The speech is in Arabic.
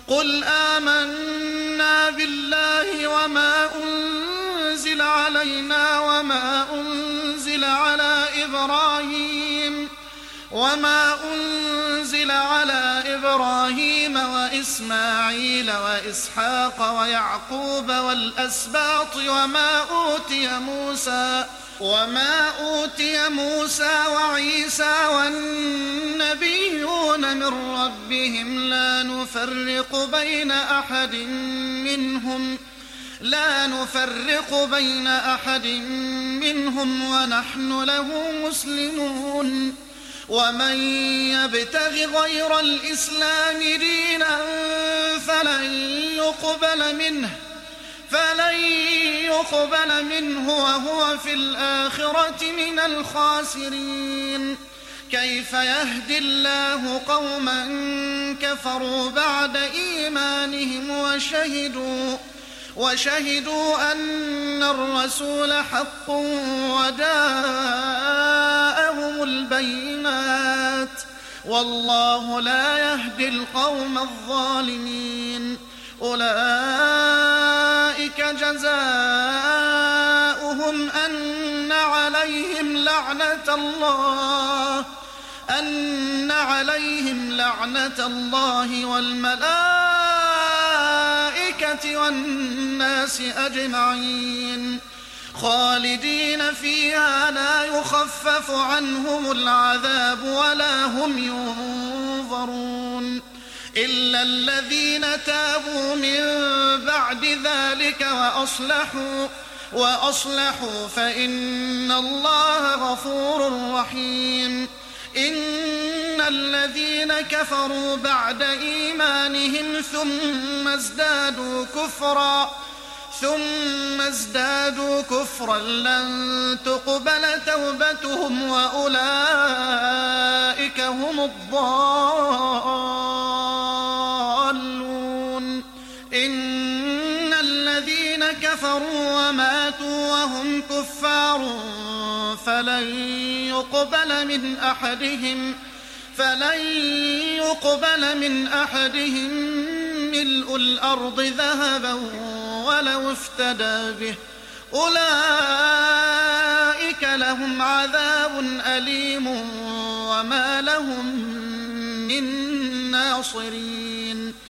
قل آمنا بالله وما أنزل علينا وما أنزل على إبراهيم وإسماعيل وإسحاق ويعقوب والأسباط وما أوتي موسى وعيسى والنبيون من ربهم لا نفرق بين أحد منهم ونحن له مسلمون ومن يبتغ غير الإسلام دينا فلن يقبل منه وهو في الآخرة من الخاسرين. كيف يهدي الله قوما كفروا بعد إيمانهم وشهدوا أن الرسول حق وجاءهم البينات والله لا يهدي القوم الظالمين. أولئك جزاؤهم أن عليهم لعنة الله والملائكة والناس أجمعين خالدين فيها لا يخفف عنهم العذاب ولا هم ينظرون إلا الذين تابوا من بعد ذلك وأصلحوا فإن الله غفور رحيم. إن الذين كفروا بعد إيمانهم ثم ازدادوا كفرا لن تقبل توبتهم وأولئك هم الضالون. إن الذين كفروا وماتوا وهم كفار فلن يقبل من أحدهم ملء الأرض ذهبا ولو افتدى به أولئك لهم عذاب أليم وما لهم من ناصرين.